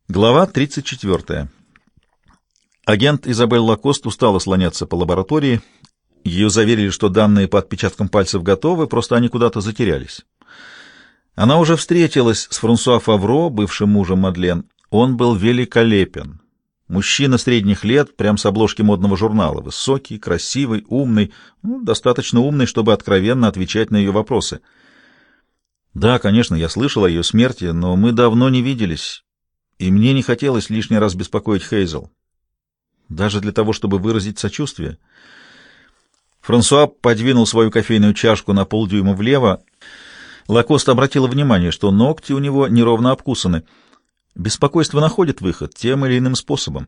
Глава 34. Агент Изабель Лакост устала слоняться по лаборатории. Ее заверили, что данные по отпечаткам пальцев готовы, просто они куда-то затерялись. Она уже встретилась с Франсуа Фавро, бывшим мужем Мадлен. Он был великолепен. Мужчина средних лет, прям с обложки модного журнала. Высокий, красивый, умный, достаточно умный, чтобы откровенно отвечать на ее вопросы. Да, конечно, я слышал о ее смерти, но мы давно не виделись, и мне не хотелось лишний раз беспокоить Хейзел. Даже для того, чтобы выразить сочувствие. Франсуа подвинул свою кофейную чашку на полдюйма влево. Лакост обратила внимание, что ногти у него неровно обкусаны. Беспокойство находит выход тем или иным способом.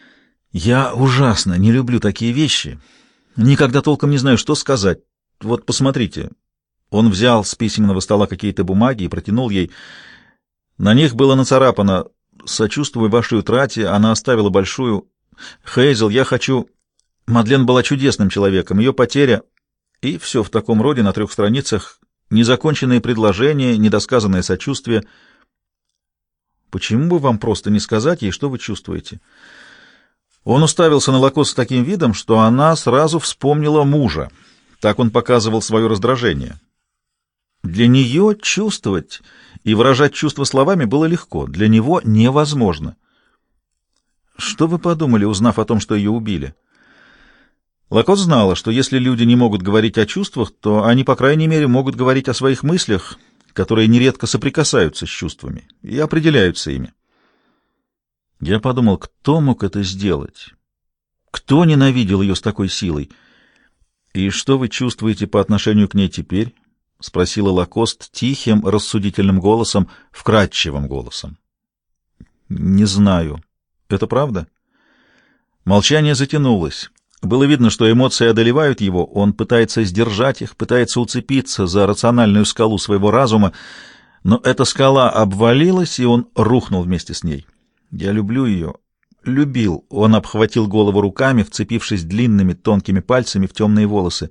Я ужасно не люблю такие вещи. Никогда толком не знаю, что сказать. Вот посмотрите. Он взял с письменного стола какие-то бумаги и протянул ей. На них было нацарапано: «Сочувствую вашей утрате». Она оставила большую. «Хейзел, я хочу...» Мадлен была чудесным человеком. Ее потеря... И все в таком роде на 3 страницах. Незаконченные предложения, недосказанное сочувствие. Почему бы вам просто не сказать ей, что вы чувствуете? Он уставился на Лакост с таким видом, что она сразу вспомнила мужа. Так он показывал свое раздражение. Для нее чувствовать и выражать чувства словами было легко, для него невозможно. Что вы подумали, узнав о том, что ее убили? Лакост знала, что если люди не могут говорить о чувствах, то они, по крайней мере, могут говорить о своих мыслях, которые нередко соприкасаются с чувствами и определяются ими. Я подумал, кто мог это сделать? Кто ненавидел ее с такой силой? И что вы чувствуете по отношению к ней теперь? — спросила Лакост тихим, рассудительным голосом, вкрадчивым голосом. — Не знаю. Это правда? Молчание затянулось. Было видно, что эмоции одолевают его, он пытается сдержать их, пытается уцепиться за рациональную скалу своего разума, но эта скала обвалилась, и он рухнул вместе с ней. Я люблю ее. Любил. Он обхватил голову руками, вцепившись длинными тонкими пальцами в темные волосы.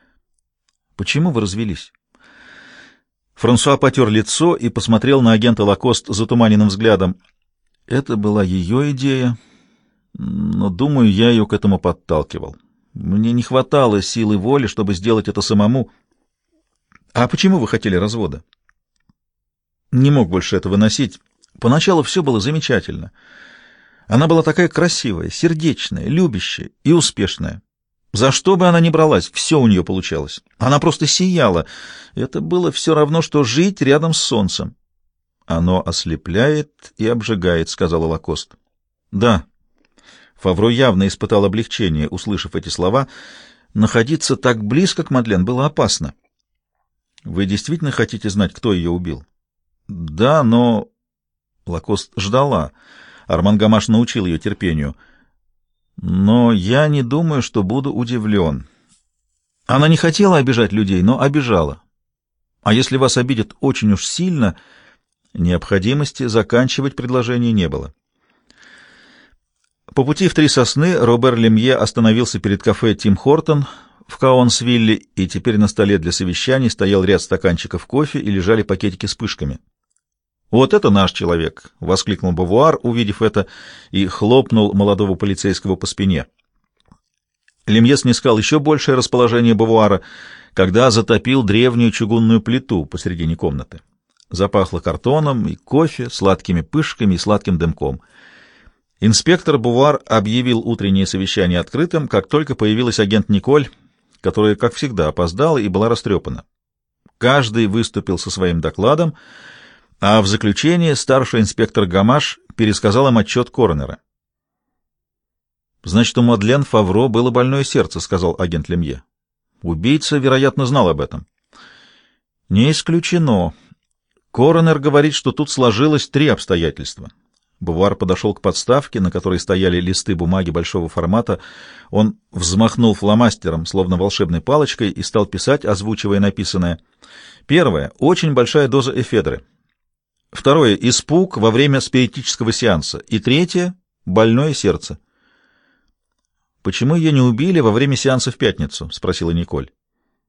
Почему вы развелись? Франсуа потер лицо и посмотрел на агента Лакост затуманенным взглядом. Это была ее идея, но, думаю, я ее к этому подталкивал. Мне не хватало силы воли, чтобы сделать это самому. А почему вы хотели развода? Не мог больше это выносить. Поначалу все было замечательно. Она была такая красивая, сердечная, любящая и успешная. За что бы она ни бралась, все у нее получалось. Она просто сияла. Это было все равно, что жить рядом с солнцем. Оно ослепляет и обжигает, — сказала Лакост. Да. Фавро явно испытал облегчение, услышав эти слова. Находиться так близко к Мадлен было опасно. Вы действительно хотите знать, кто ее убил? Да, но... Лакост ждала. Арман Гамаш научил ее терпению. Но я не думаю, что буду удивлен. Она не хотела обижать людей, но обижала. А если вас обидят очень уж сильно, необходимости заканчивать предложение не было. По пути в Три Сосны Робер Лемье остановился перед кафе «Тим Хортон» в Каонсвилле, и теперь на столе для совещаний стоял ряд стаканчиков кофе и лежали пакетики с пышками. «Вот это наш человек!» — воскликнул Бавуар, увидев это, и хлопнул молодого полицейского по спине. Лемье снискал еще большее расположение Бавуара, когда затопил древнюю чугунную плиту посредине комнаты. Запахло картоном и кофе, сладкими пышками и сладким дымком. Инспектор Бавуар объявил утреннее совещание открытым, как только появилась агент Николь, которая, как всегда, опоздала и была растрепана. Каждый выступил со своим докладом, а в заключение старший инспектор Гамаш пересказал им отчет коронера. «Значит, у Мадлен Фавро было больное сердце», — сказал агент Лемье. «Убийца, вероятно, знал об этом». «Не исключено. Коронер говорит, что тут сложилось 3 обстоятельства». Бавуар подошел к подставке, на которой стояли листы бумаги большого формата. Он взмахнул фломастером, словно волшебной палочкой, и стал писать, озвучивая написанное. Первое — очень большая доза эфедры. Второе — испуг во время спиритического сеанса. И третье — больное сердце. «Почему ее не убили во время сеанса в пятницу?» — спросила Николь.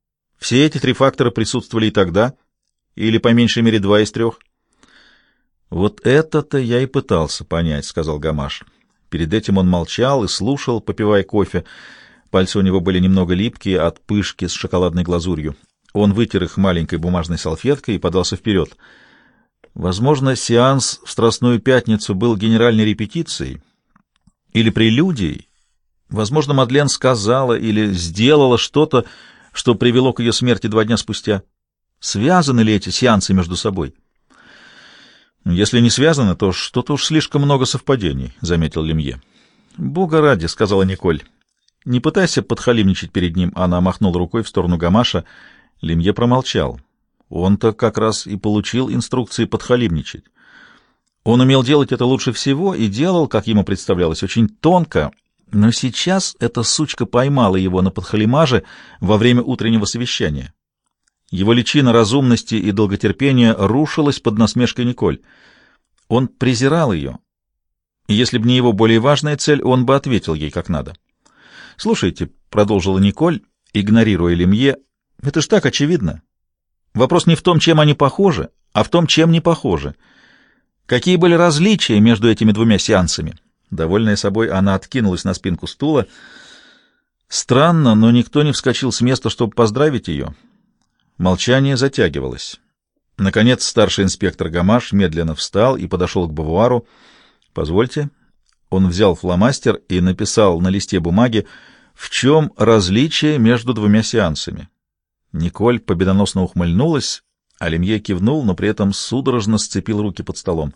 «Все эти 3 фактора присутствовали и тогда, или по меньшей мере 2 из 3?» «Вот это-то я и пытался понять», — сказал Гамаш. Перед этим он молчал и слушал, попивая кофе. Пальцы у него были немного липкие от пышки с шоколадной глазурью. Он вытер их маленькой бумажной салфеткой и подался вперед. Возможно, сеанс в Страстную Пятницу был генеральной репетицией или прелюдией. Возможно, Мадлен сказала или сделала что-то, что привело к ее смерти 2 дня спустя. Связаны ли эти сеансы между собой? «Если не связано, то что-то уж слишком много совпадений», — заметил Лемье. «Бога ради», — сказала Николь. «Не пытайся подхалимничать перед ним», — она махнула рукой в сторону Гамаша. Лемье промолчал. Он-то как раз и получил инструкции подхалимничать. Он умел делать это лучше всего и делал, как ему представлялось, очень тонко, но сейчас эта сучка поймала его на подхалимаже во время утреннего совещания. Его личина разумности и долготерпения рушилась под насмешкой Николь. Он презирал ее, и если бы не его более важная цель, он бы ответил ей как надо. «Слушайте», — продолжила Николь, игнорируя Лемье, — «это ж так очевидно. Вопрос не в том, чем они похожи, а в том, чем не похожи. Какие были различия между этими 2 сеансами?» Довольная собой, она откинулась на спинку стула. Странно, но никто не вскочил с места, чтобы поздравить ее. Молчание затягивалось. Наконец старший инспектор Гамаш медленно встал и подошел к бавуару. «Позвольте». Он взял фломастер и написал на листе бумаги, в чем различие между 2 сеансами. Николь победоносно ухмыльнулась, а Лемье кивнул, но при этом судорожно сцепил руки под столом.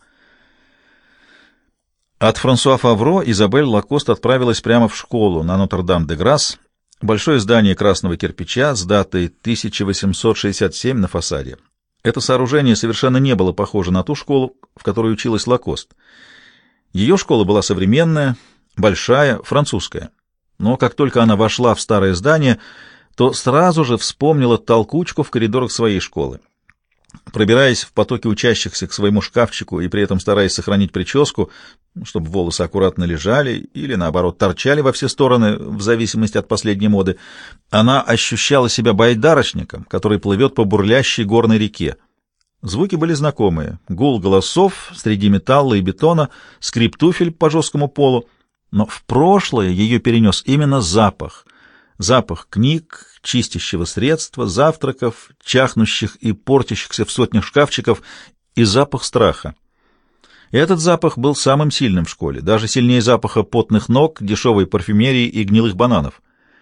От Франсуа Фавро Изабель Лакост отправилась прямо в школу на Нотр-Дам-де-Грасс, большое здание красного кирпича с датой 1867 на фасаде. Это сооружение совершенно не было похоже на ту школу, в которой училась Лакост. Ее школа была современная, большая, французская. Но как только она вошла в старое здание, то сразу же вспомнила толкучку в коридорах своей школы. Пробираясь в потоке учащихся к своему шкафчику и при этом стараясь сохранить прическу, чтобы волосы аккуратно лежали или, наоборот, торчали во все стороны, в зависимости от последней моды, она ощущала себя байдарочником, который плывет по бурлящей горной реке. Звуки были знакомые. Гул голосов среди металла и бетона, скрип туфель по жесткому полу. Но в прошлое ее перенес именно запах. Запах книг, чистящего средства, завтраков, чахнущих и портящихся в сотнях шкафчиков, и запах страха. Этот запах был самым сильным в школе, даже сильнее запаха потных ног, дешевой парфюмерии и гнилых бананов.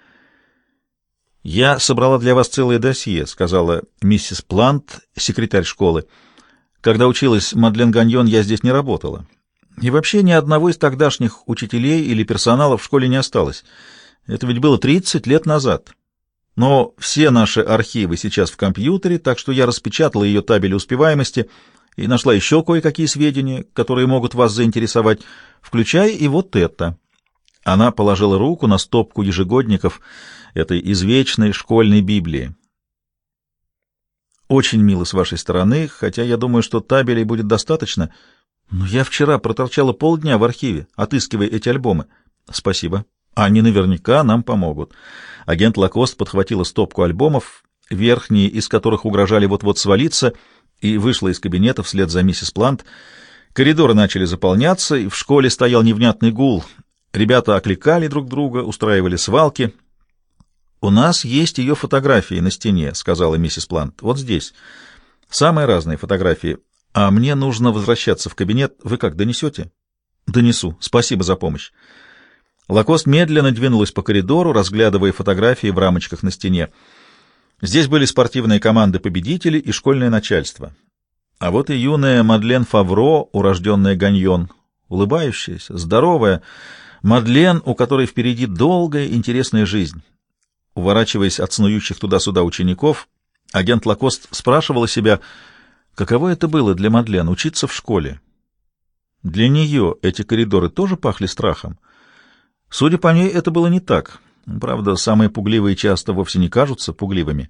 «Я собрала для вас целое досье», — сказала миссис Плант, секретарь школы. «Когда училась Мадлен Ганьон, я здесь не работала. И вообще ни одного из тогдашних учителей или персонала в школе не осталось. Это ведь было 30 лет назад. Но все наши архивы сейчас в компьютере, так что я распечатала ее табель успеваемости и нашла еще кое-какие сведения, которые могут вас заинтересовать, включая и вот это». Она положила руку на стопку ежегодников этой извечной школьной Библии. «Очень мило с вашей стороны, хотя я думаю, что табелей будет достаточно. Но я вчера проторчала полдня в архиве, отыскивая эти альбомы». «Спасибо. Они наверняка нам помогут». Агент Лакост подхватила стопку альбомов, верхние из которых угрожали вот-вот свалиться, и вышла из кабинета вслед за миссис Плант. Коридоры начали заполняться, и в школе стоял невнятный гул. Ребята окликали друг друга, устраивали свалки. «У нас есть ее фотографии на стене», — сказала миссис Плант. «Вот здесь. Самые разные фотографии. А мне нужно возвращаться в кабинет. Вы как, донесете?» «Донесу. Спасибо за помощь». Лакост медленно двинулась по коридору, разглядывая фотографии в рамочках на стене. Здесь были спортивные команды победителей и школьное начальство. А вот и юная Мадлен Фавро, урожденная Ганьон, улыбающаяся, здоровая, Мадлен, у которой впереди долгая, интересная жизнь. Уворачиваясь от снующих туда-сюда учеников, агент Лакост спрашивала себя, каково это было для Мадлен учиться в школе. Для нее эти коридоры тоже пахли страхом. Судя по ней, это было не так. Правда, самые пугливые часто вовсе не кажутся пугливыми.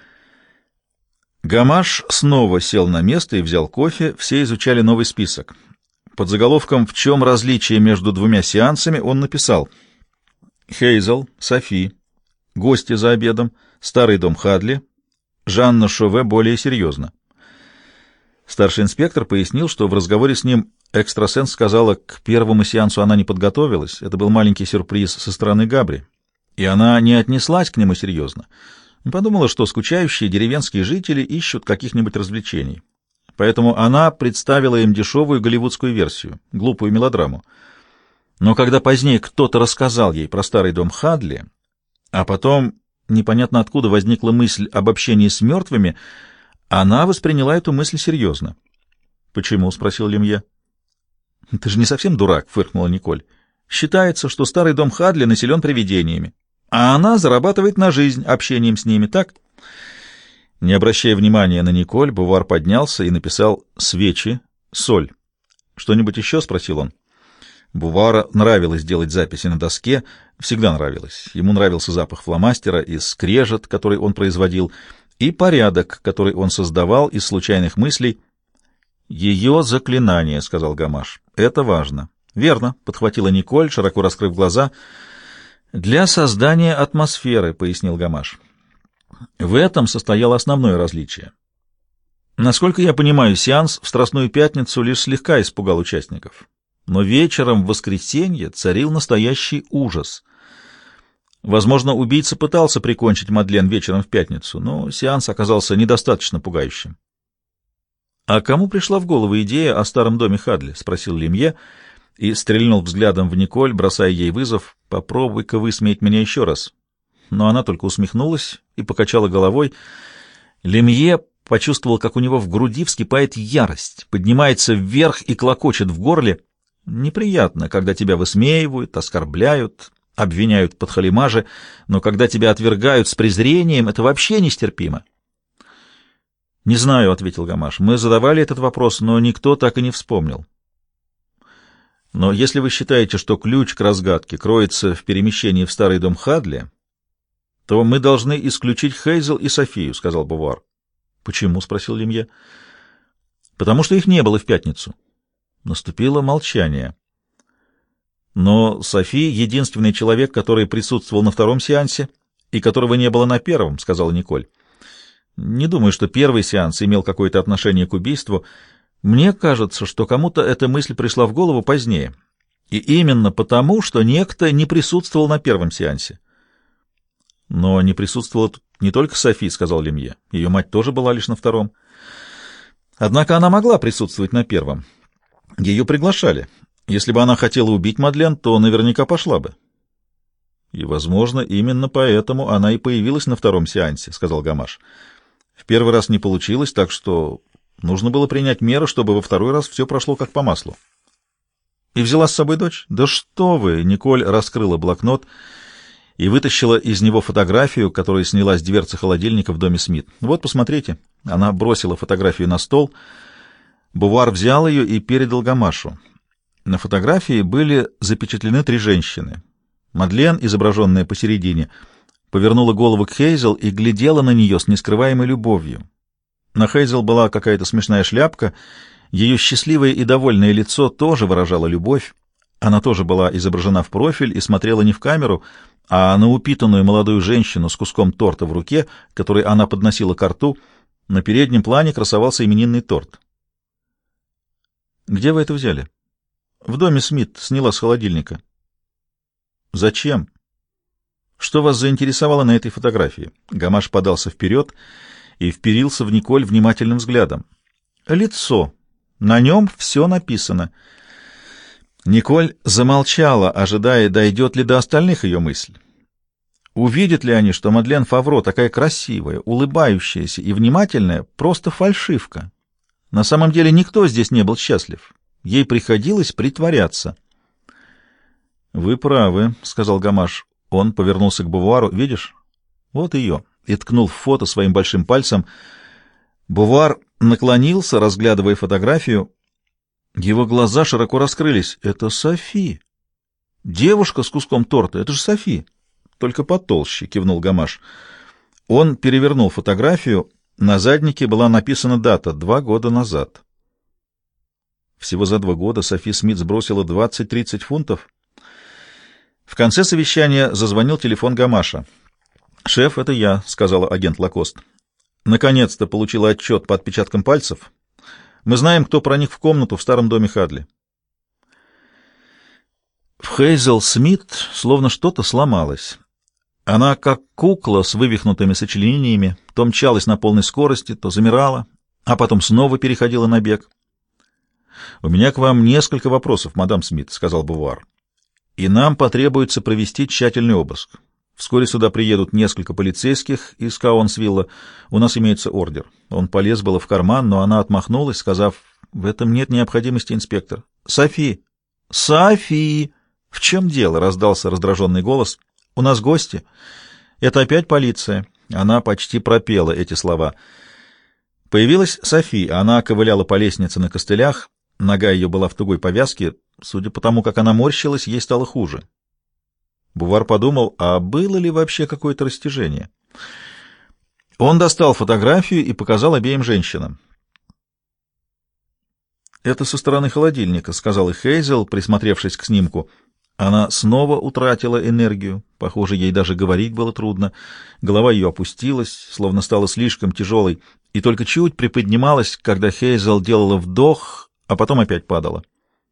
Гамаш снова сел на место и взял кофе, все изучали новый список. Под заголовком «В чем различие между 2 сеансами» он написал: Хейзел, Софи, гости за обедом, старый дом Хадли, Жанна Шове более серьезно. Старший инспектор пояснил, что в разговоре с ним экстрасенс сказала, к первому сеансу она не подготовилась, это был маленький сюрприз со стороны Габри, и она не отнеслась к нему серьезно. Подумала, что скучающие деревенские жители ищут каких-нибудь развлечений. Поэтому она представила им дешевую голливудскую версию, глупую мелодраму. Но когда позднее кто-то рассказал ей про старый дом Хадли, а потом непонятно откуда возникла мысль об общении с мертвыми, она восприняла эту мысль серьезно. «Почему?» — спросил Лемье. «Ты же не совсем дурак», — фыркнула Николь. «Считается, что старый дом Хадли населен привидениями, а она зарабатывает на жизнь общением с ними, так?» Не обращая внимания на Николь, Бувар поднялся и написал «свечи, соль». «Что-нибудь еще?» — спросил он. Бувара нравилось делать записи на доске, всегда нравилось. Ему нравился запах фломастера и скрежет, который он производил, и порядок, который он создавал из случайных мыслей. «Ее заклинание», — сказал Гамаш. «Это важно». «Верно», — подхватила Николь, широко раскрыв глаза. «Для создания атмосферы», — пояснил Гамаш. В этом состояло основное различие. Насколько я понимаю, сеанс в Страстную пятницу лишь слегка испугал участников. Но вечером в воскресенье царил настоящий ужас. Возможно, убийца пытался прикончить Мадлен вечером в пятницу, но сеанс оказался недостаточно пугающим. «А кому пришла в голову идея о старом доме Хадли?» — спросил Лемье и стрельнул взглядом в Николь, бросая ей вызов. «Попробуй-ка высмеять меня еще раз». Но она только усмехнулась и покачала головой. Лемье почувствовал, как у него в груди вскипает ярость, поднимается вверх и клокочет в горле. Неприятно, когда тебя высмеивают, оскорбляют, обвиняют в подхалимаже, но когда тебя отвергают с презрением, это вообще нестерпимо. «Не знаю», — ответил Гамаш. «Мы задавали этот вопрос, но никто так и не вспомнил». «Но если вы считаете, что ключ к разгадке кроется в перемещении в старый дом Хадли, то мы должны исключить Хейзел и Софию», — сказал Бувар. «Почему?» — спросил Лемье. «Потому что их не было в пятницу». Наступило молчание. «Но Софи — единственный человек, который присутствовал на втором сеансе и которого не было на первом», — сказала Николь. «Не думаю, что первый сеанс имел какое-то отношение к убийству. Мне кажется, что кому-то эта мысль пришла в голову позднее. И именно потому, что некто не присутствовал на первом сеансе». «Но не присутствовала тут не только Софи», — сказал Лемье. «Ее мать тоже была лишь на втором». «Однако она могла присутствовать на первом. Ее приглашали. Если бы она хотела убить Мадлен, то наверняка пошла бы». «И, возможно, именно поэтому она и появилась на втором сеансе», — сказал Гамаш. «В первый раз не получилось, так что нужно было принять меры, чтобы во второй раз все прошло как по маслу». «И взяла с собой дочь?» «Да что вы!» — Николь раскрыла блокнот и вытащила из него фотографию, которую сняла с дверцы холодильника в доме Смит. «Вот, посмотрите». Она бросила фотографию на стол. Бувар взял ее и передал Гамашу. На фотографии были запечатлены 3 женщины. Мадлен, изображенная посередине, повернула голову к Хейзел и глядела на нее с нескрываемой любовью. На Хейзел была какая-то смешная шляпка, ее счастливое и довольное лицо тоже выражало любовь. Она тоже была изображена в профиль и смотрела не в камеру, а на упитанную молодую женщину с куском торта в руке, который она подносила ко рту. На переднем плане красовался именинный торт. «Где вы это взяли?» «В доме Смит, сняла с холодильника». «Зачем?» «Что вас заинтересовало на этой фотографии?» Гамаш подался вперед и вперился в Николь внимательным взглядом. «Лицо. На нем все написано». Николь замолчала, ожидая, дойдет ли до остальных ее мысль. Увидят ли они, что Мадлен Фавро такая красивая, улыбающаяся и внимательная, просто фальшивка? На самом деле никто здесь не был счастлив. Ей приходилось притворяться. «Вы правы», — сказал Гамаш. Он повернулся к Бувару. «Видишь? Вот ее». И ткнул в фото своим большим пальцем. Бувар наклонился, разглядывая фотографию. Его глаза широко раскрылись. «Это Софи! Девушка с куском торта! Это же Софи!» «Только потолще», — кивнул Гамаш. Он перевернул фотографию. На заднике была написана дата — 2 года назад. Всего за 2 года Софи Смит сбросила 20-30 фунтов. В конце совещания зазвонил телефон Гамаша. «Шеф, это я», — сказала агент Лакост. «Наконец-то получила отчет по отпечаткам пальцев. Мы знаем, кто проник в комнату в старом доме Хадли. В Хейзел Смит словно что-то сломалось. Она, как кукла с вывихнутыми сочленениями, то мчалась на полной скорости, то замирала, а потом снова переходила на бег. «У меня к вам несколько вопросов, мадам Смит», — сказал Бувар. «И нам потребуется провести тщательный обыск. Вскоре сюда приедут несколько полицейских из Каунсвилла. У нас имеется ордер». Он полез было в карман, но она отмахнулась, сказав: «В этом нет необходимости, инспектор». «Софи! Софи! В чем дело?» — раздался раздраженный голос. «У нас гости. Это опять полиция». Она почти пропела эти слова. Появилась Софи. Она ковыляла по лестнице на костылях. Нога ее была в тугой повязке. Судя по тому, как она морщилась, ей стало хуже. Бувар подумал, а было ли вообще какое-то растяжение? Он достал фотографию и показал обеим женщинам. «Это со стороны холодильника», — сказала Хейзел, присмотревшись к снимку. Она снова утратила энергию. Похоже, ей даже говорить было трудно. Голова ее опустилась, словно стала слишком тяжелой, и только чуть приподнималась, когда Хейзел делала вдох, а потом опять падала.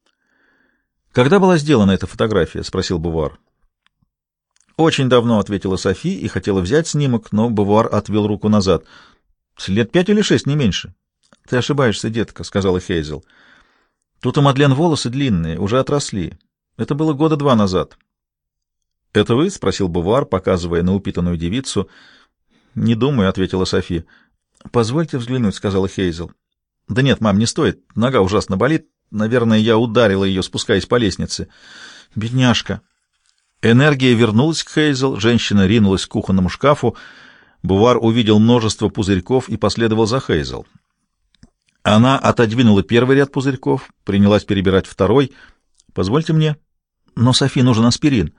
«Когда была сделана эта фотография?» — спросил Бувар. «Очень давно», — ответила Софи и хотела взять снимок, но Бувар отвел руку назад. «Лет 5 или 6, не меньше». «Ты ошибаешься, детка», — сказала Хейзел. «Тут у Мадлен волосы длинные, уже отросли. Это было 2 года назад». «Это вы?» — спросил Бувар, показывая на упитанную девицу. «Не думаю», — ответила Софи. «Позвольте взглянуть», — сказала Хейзел. «Да нет, мам, не стоит. Нога ужасно болит. Наверное, я ударила ее, спускаясь по лестнице». «Бедняжка». Энергия вернулась к Хейзел, женщина ринулась к кухонному шкафу. Бувар увидел множество пузырьков и последовал за Хейзел. Она отодвинула первый ряд пузырьков, принялась перебирать второй. «Позвольте мне». «Но Софи нужен аспирин».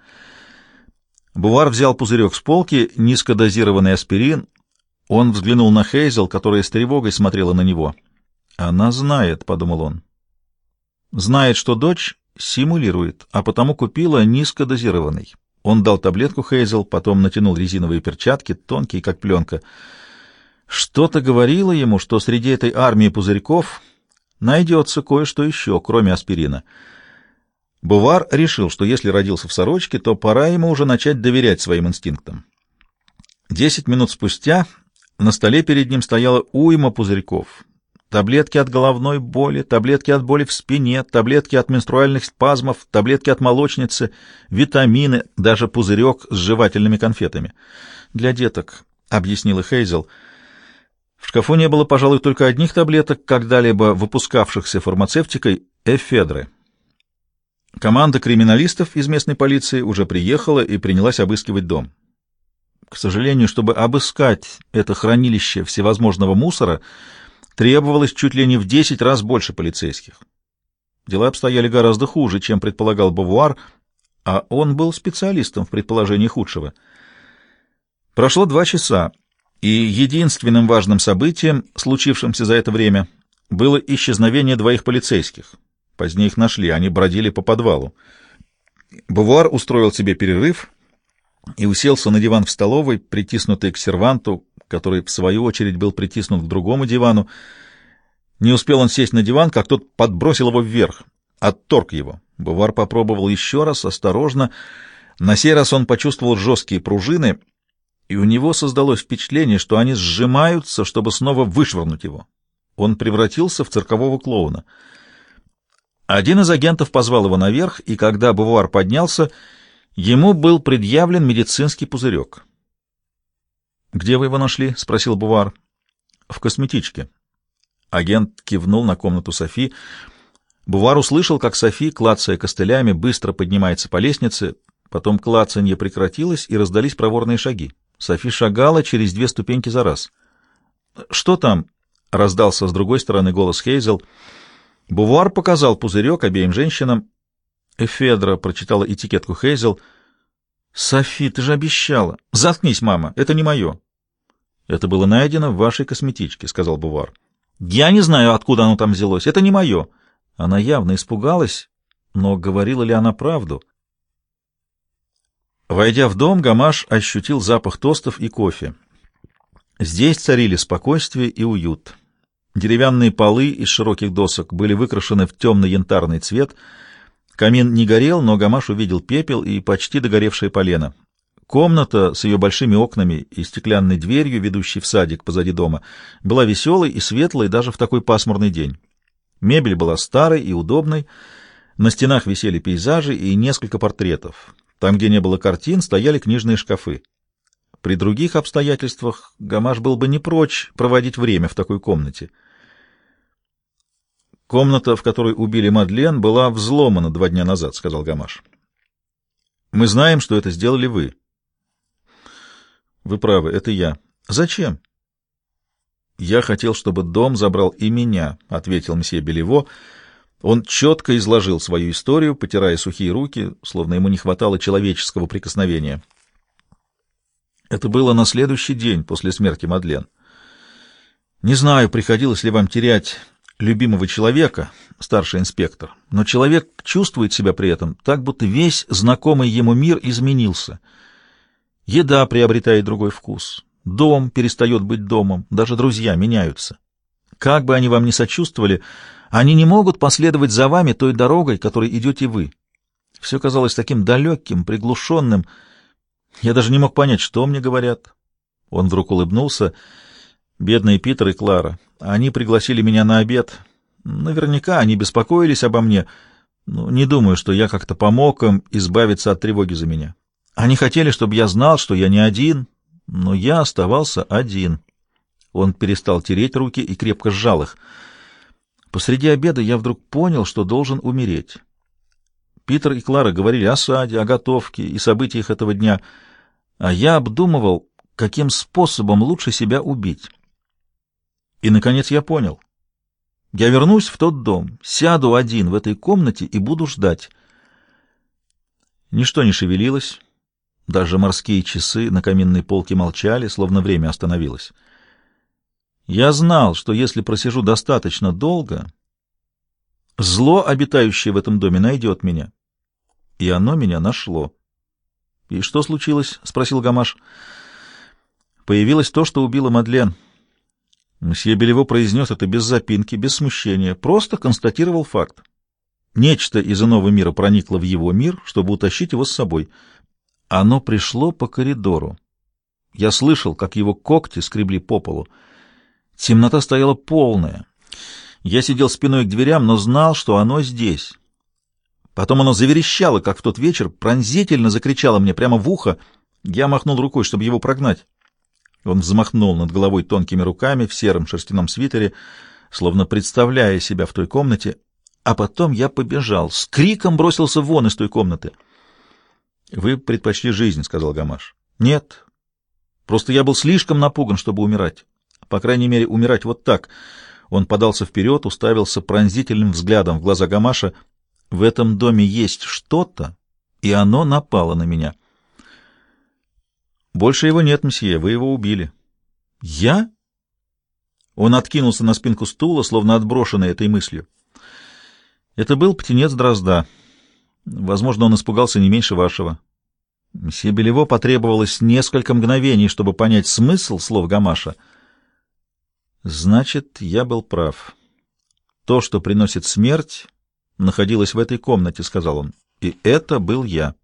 Бувар взял пузырек с полки, низкодозированный аспирин. Он взглянул на Хейзел, которая с тревогой смотрела на него. «Она знает», — подумал он. «Знает, что дочь симулирует, а потому купила низкодозированный». Он дал таблетку Хейзел, потом натянул резиновые перчатки, тонкие, как пленка. Что-то говорило ему, что среди этой армии пузырьков найдется кое-что еще, кроме аспирина. Бувар решил, что если родился в сорочке, то пора ему уже начать доверять своим инстинктам. 10 минут спустя на столе перед ним стояла уйма пузырьков. Таблетки от головной боли, таблетки от боли в спине, таблетки от менструальных спазмов, таблетки от молочницы, витамины, даже пузырек с жевательными конфетами. «Для деток», — объяснила Хейзел. В шкафу не было, пожалуй, только одних таблеток, когда-либо выпускавшихся фармацевтикой, эфедры. Команда криминалистов из местной полиции уже приехала и принялась обыскивать дом. К сожалению, чтобы обыскать это хранилище всевозможного мусора, требовалось чуть ли не в 10 раз больше полицейских. Дела обстояли гораздо хуже, чем предполагал Бувар, а он был специалистом в предположении худшего. Прошло 2 часа, и единственным важным событием, случившимся за это время, было исчезновение 2 полицейских. Позднее их нашли, они бродили по подвалу. Бувар устроил себе перерыв и уселся на диван в столовой, притиснутый к серванту, который, в свою очередь, был притиснут к другому дивану. Не успел он сесть на диван, как тот подбросил его вверх, отторг его. Бувар попробовал еще раз, осторожно. На сей раз он почувствовал жесткие пружины, и у него создалось впечатление, что они сжимаются, чтобы снова вышвырнуть его. Он превратился в циркового клоуна. Один из агентов позвал его наверх, и когда Бувар поднялся, ему был предъявлен медицинский пузырек. «Где вы его нашли?» — спросил Бувар. «В косметичке». Агент кивнул на комнату Софи. Бувар услышал, как Софи, клацая костылями, быстро поднимается по лестнице, потом клацанье прекратилось, и раздались проворные шаги. Софи шагала через 2 ступеньки за раз. «Что там?» — раздался с другой стороны голос Хейзел. Бувар показал пузырек обеим женщинам. «Эфедра», — прочитала этикетку Хейзел. «Софи, ты же обещала!» «Заткнись, мама, это не мое!» «Это было найдено в вашей косметичке», — сказал Бувар. «Я не знаю, откуда оно там взялось. Это не мое». Она явно испугалась, но говорила ли она правду? Войдя в дом, Гамаш ощутил запах тостов и кофе. Здесь царили спокойствие и уют. Деревянные полы из широких досок были выкрашены в темно-янтарный цвет. Камин не горел, но Гамаш увидел пепел и почти догоревшее полено. Комната с ее большими окнами и стеклянной дверью, ведущей в садик позади дома, была веселой и светлой даже в такой пасмурный день. Мебель была старой и удобной, на стенах висели пейзажи и несколько портретов. Там, где не было картин, стояли книжные шкафы. При других обстоятельствах Гамаш был бы не прочь проводить время в такой комнате. «Комната, в которой убили Мадлен, была взломана 2 дня назад», — сказал Гамаш. «Мы знаем, что это сделали вы». «Вы правы, это я». «Зачем?» «Я хотел, чтобы дом забрал и меня», — ответил мсье Белево. Он четко изложил свою историю, потирая сухие руки, словно ему не хватало человеческого прикосновения. Это было на следующий день после смерти Мадлен. Не знаю, приходилось ли вам терять любимого человека, старший инспектор, но человек чувствует себя при этом так, будто весь знакомый ему мир изменился. Еда приобретает другой вкус, дом перестает быть домом, даже друзья меняются. Как бы они вам ни сочувствовали, они не могут последовать за вами той дорогой, которой идете вы. Все казалось таким далеким, приглушенным. Я даже не мог понять, что мне говорят. Он вдруг улыбнулся. Бедные Питер и Клара. Они пригласили меня на обед. Наверняка они беспокоились обо мне, но не думаю, что я как-то помог им избавиться от тревоги за меня. Они хотели, чтобы я знал, что я не один, но я оставался один. Он перестал тереть руки и крепко сжал их. Посреди обеда я вдруг понял, что должен умереть. Питер и Клара говорили о саде, о готовке и событиях этого дня, а я обдумывал, каким способом лучше себя убить. И, наконец, я понял. Я вернусь в тот дом, сяду один в этой комнате и буду ждать. Ничто не шевелилось, даже морские часы на каминной полке молчали, словно время остановилось. Я знал, что если просижу достаточно долго, зло, обитающее в этом доме, найдет меня. И оно меня нашло. — И что случилось? — спросил Гамаш. — Появилось то, что убило Мадлен. Мсье Белево произнес это без запинки, без смущения, просто констатировал факт. Нечто из иного мира проникло в его мир, чтобы утащить его с собой. Оно пришло по коридору. Я слышал, как его когти скребли по полу. Темнота стояла полная. Я сидел спиной к дверям, но знал, что оно здесь. Потом оно заверещало, как в тот вечер, пронзительно закричало мне прямо в ухо. Я махнул рукой, чтобы его прогнать. Он взмахнул над головой тонкими руками в сером шерстяном свитере, словно представляя себя в той комнате, а потом я побежал, с криком бросился вон из той комнаты. — Вы предпочли жизнь, — сказал Гамаш. — Нет. Просто я был слишком напуган, чтобы умирать. По крайней мере, умирать вот так. Он подался вперед, уставился пронзительным взглядом в глаза Гамаша. В этом доме есть что-то, и оно напало на меня. Больше его нет, мсье, вы его убили. Я? Он откинулся на спинку стула, словно отброшенный этой мыслью. Это был птенец дрозда. Возможно, он испугался не меньше вашего. Мсье Белево потребовалось несколько мгновений, чтобы понять смысл слов Гамаша. Значит, я был прав. То, что приносит смерть, находилось в этой комнате, — сказал он. И это был я.